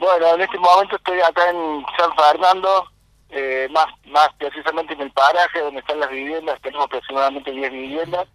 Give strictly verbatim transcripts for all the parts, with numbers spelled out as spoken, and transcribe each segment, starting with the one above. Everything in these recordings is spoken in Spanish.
Bueno, en este momento estoy acá en San Fernando, eh, más más precisamente en el paraje donde están las viviendas. Tenemos aproximadamente diez viviendas.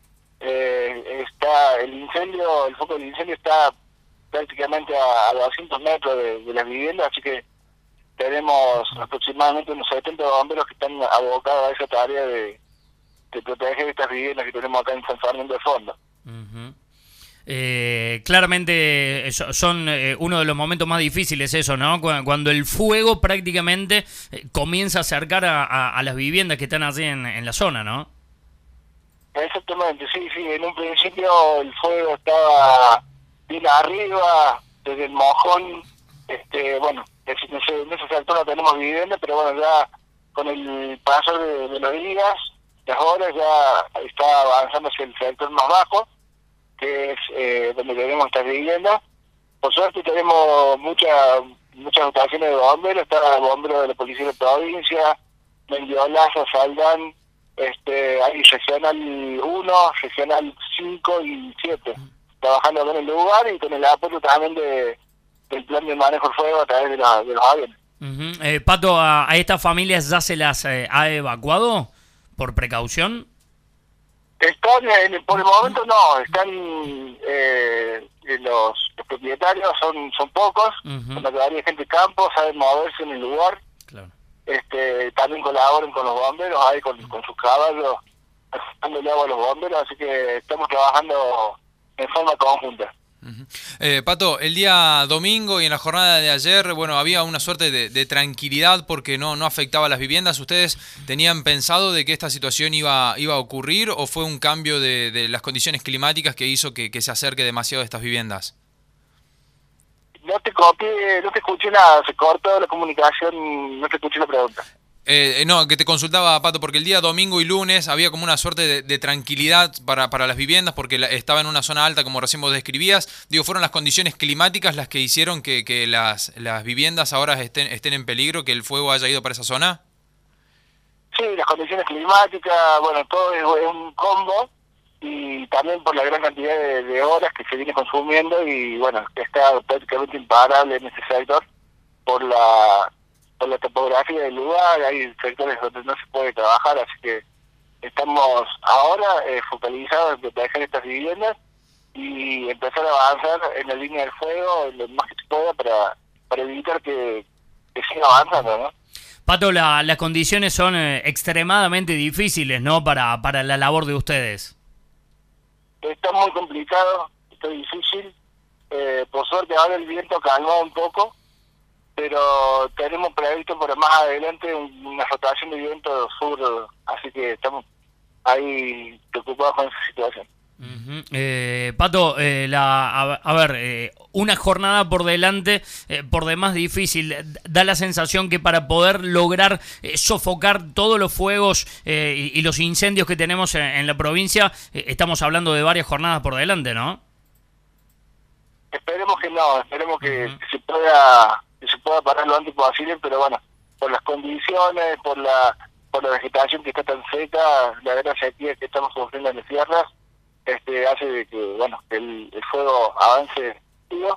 Eh, está el incendio, el foco del incendio está prácticamente a, a doscientos metros de, de las viviendas, así que tenemos aproximadamente unos setenta bomberos que están abocados a esa tarea de, de proteger estas viviendas que tenemos acá en San Fernando de fondo. Uh-huh. Eh, claramente son eh, uno de los momentos más difíciles eso, ¿no? Cuando el fuego prácticamente eh, comienza a acercar a, a, a las viviendas que están allí en, en la zona, ¿no? Exactamente, sí, sí. En un principio el fuego estaba bien arriba, desde el mojón. Este, bueno, en ese, en ese sector no tenemos vivienda, pero bueno, ya con el paso de, de los días, las horas, ya está avanzando hacia el sector más bajo, que es eh, donde tenemos estas viviendas. Por suerte tenemos muchas muchas dotaciones de bomberos. Está el bombero de la Policía de la Provincia, Mendiolaza, Saldán, este, hay regional uno, regional cinco y siete, trabajando con el lugar y con el apoyo también de, del plan de manejo del fuego a través de, la, de los aviones. Uh-huh. eh, Pato, ¿a, a estas familias ya se las eh, ha evacuado por precaución? Están, en, por el momento no, están eh, los, los propietarios son son pocos, uh-huh. La mayoría de gente de campo saben moverse en el lugar. Claro. Este, también colaboran con los bomberos, ahí con, con sus caballos, dándole agua a los bomberos, así que estamos trabajando en forma conjunta. Uh-huh. eh, Pato, el día domingo y en la jornada de ayer, bueno, había una suerte de, de tranquilidad porque no, no afectaba a las viviendas. ¿Ustedes tenían pensado de que esta situación iba, iba a ocurrir o fue un cambio de, de las condiciones climáticas que hizo que, que se acerque demasiado a estas viviendas? No te copié, no te escuché nada, se cortó la comunicación, no te escuché la pregunta. Eh, no, que te consultaba, Pato, porque el día domingo y lunes había como una suerte de, de tranquilidad para, para las viviendas porque la, estaba en una zona alta, como recién vos describías. Digo, ¿fueron las condiciones climáticas las que hicieron que, que las, las viviendas ahora estén, estén en peligro, que el fuego haya ido para esa zona? Sí, las condiciones climáticas, bueno, todo es, es un combo, y también por la gran cantidad de, de horas que se viene consumiendo, y bueno, está prácticamente imparable en este sector por la por la topografía del lugar. Hay sectores donde no se puede trabajar, así que estamos ahora eh, focalizados en proteger estas viviendas y empezar a avanzar en la línea del fuego lo más que se pueda para, para evitar que, que siga avanzando, ¿no? Pato, la, las condiciones son eh, extremadamente difíciles, ¿no? Para, para la labor de ustedes. Está muy complicado, está difícil. Eh, por suerte ahora el viento calmó un poco, pero tenemos previsto para más adelante una rotación de viento sur, así que estamos ahí preocupados con esa situación. Uh-huh. eh, Pato, eh, la, a, a ver, eh, una jornada por delante, eh, por demás difícil. Da la sensación que para poder lograr eh, sofocar todos los fuegos eh, y, y los incendios que tenemos en, en la provincia, eh, estamos hablando de varias jornadas por delante, ¿no? Esperemos que no, esperemos que, uh-huh. que se pueda que se pueda parar lo antes posible, pero bueno, por las condiciones, por la por la vegetación que está tan seca, la gran sequía que estamos sufriendo en las tierras, este hace de que bueno el, el fuego avance tío.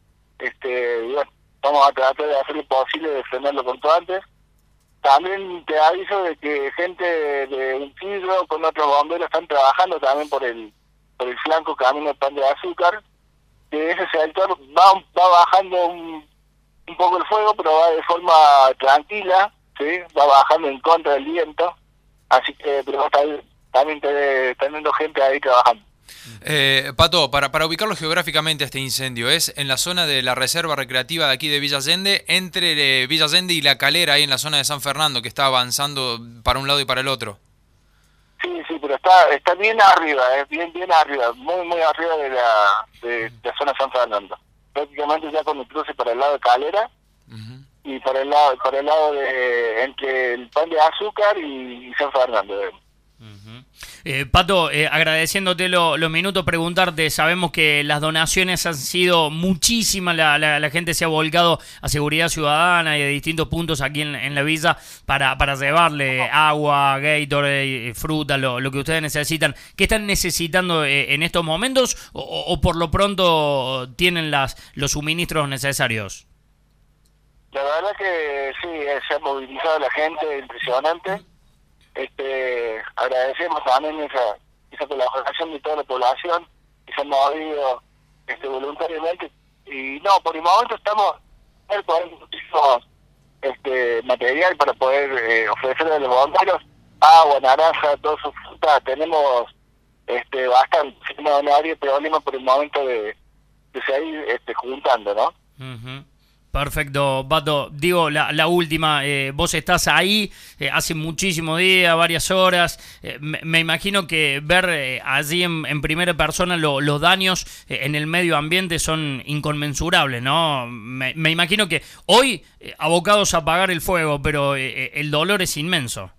este y bueno, vamos a tratar de hacer lo posible de frenarlo cuanto antes. También te aviso de que gente de Unquillo con otros bomberos están trabajando también por el por el flanco camino del Pan de Azúcar, que ese sector va va bajando un un poco el fuego, pero va de forma tranquila, ¿sí? Va bajando en contra del viento, así que pero está también teniendo gente ahí trabajando. Eh, Pato, para, para ubicarlo geográficamente este incendio, ¿es en la zona de la reserva recreativa de aquí de Villa Allende, entre eh, Villa Allende y La Calera, ahí en la zona de San Fernando, que está avanzando para un lado y para el otro? Sí, sí, pero está está bien arriba, es eh, bien bien arriba, muy muy arriba de la, de, de la zona de San Fernando. Prácticamente ya con el cruce para el lado de Calera, uh-huh. y para el lado para el lado de entre el Pan de Azúcar y, y San Fernando. Uh-huh. eh, Pato, eh, agradeciéndote lo, los minutos, preguntarte, sabemos que las donaciones han sido muchísimas, la, la, la gente se ha volcado a Seguridad Ciudadana y a distintos puntos aquí en, en la villa para, para llevarle agua, Gatorade, fruta, lo, lo que ustedes necesitan. ¿Qué están necesitando eh, en estos momentos o, o por lo pronto tienen las los suministros necesarios? La verdad que sí, eh, se ha movilizado la gente, impresionante. Este, agradecemos también esa, esa colaboración de toda la población que se ha movido este, voluntariamente. Y no, por el momento estamos con muchísimo este, material para poder eh, ofrecerle a los bomberos agua, naranja, todo su fruta. Tenemos este, bastante, no, no habría problema por el momento de, de seguir este, juntando, ¿no? Uh-huh. Perfecto, Pato. Digo, la, la última, eh, vos estás ahí eh, hace muchísimos días, varias horas. Eh, me, me imagino que ver eh, allí en, en primera persona lo, los daños eh, en el medio ambiente son inconmensurables, ¿no? Me, me imagino que hoy eh, abocados a apagar el fuego, pero eh, el dolor es inmenso.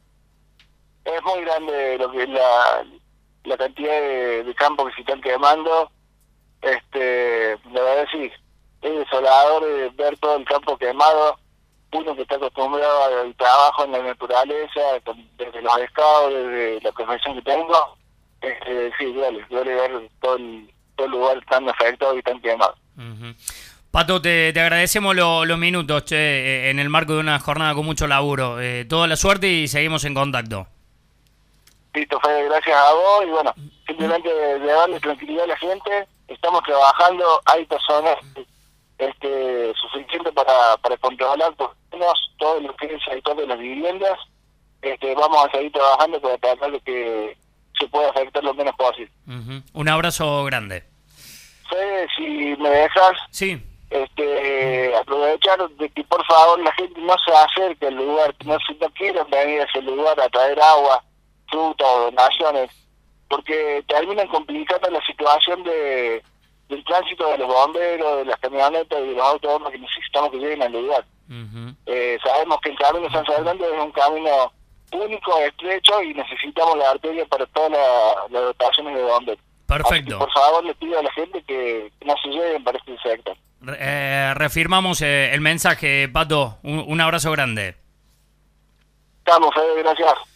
Es muy grande lo que es la, la cantidad de, de campos que se están quemando. Este, la verdad sí. Es desolador eh, ver todo el campo quemado, uno que está acostumbrado al trabajo en la naturaleza, con, desde los scouts, desde la profesión que tengo, este, sí, duele, duele ver todo el, todo el lugar tan afectado y tan quemado. Uh-huh. Pato, te, te agradecemos lo, los minutos, che, en el marco de una jornada con mucho laburo. Eh, toda la suerte y seguimos en contacto. Listo, Fede, gracias a vos y bueno, simplemente de, de darle tranquilidad a la gente, estamos trabajando, hay personas este suficiente para, para controlar por lo menos todo lo que es el sector de las viviendas. Este, vamos a seguir trabajando para tratar de que se pueda afectar lo menos posible. Uh-huh. Un abrazo grande. Fede, si me dejas sí. este aprovechar de que por favor la gente no se acerque al lugar, no se no quieran venir a ese lugar a traer agua, fruta o donaciones, porque terminan complicando la situación de del tránsito de los bomberos, de las camionetas y de los autos que necesitamos que lleguen al lugar. Uh-huh. eh, sabemos que el camino San Fernando es un camino único, estrecho y necesitamos la arteria para todas las la dotaciones de bomberos. Perfecto. Por favor, le pido a la gente que, que no se lleguen para este sector. Eh, reafirmamos eh, el mensaje, Pato. Un, un abrazo grande. Estamos, Fede, gracias.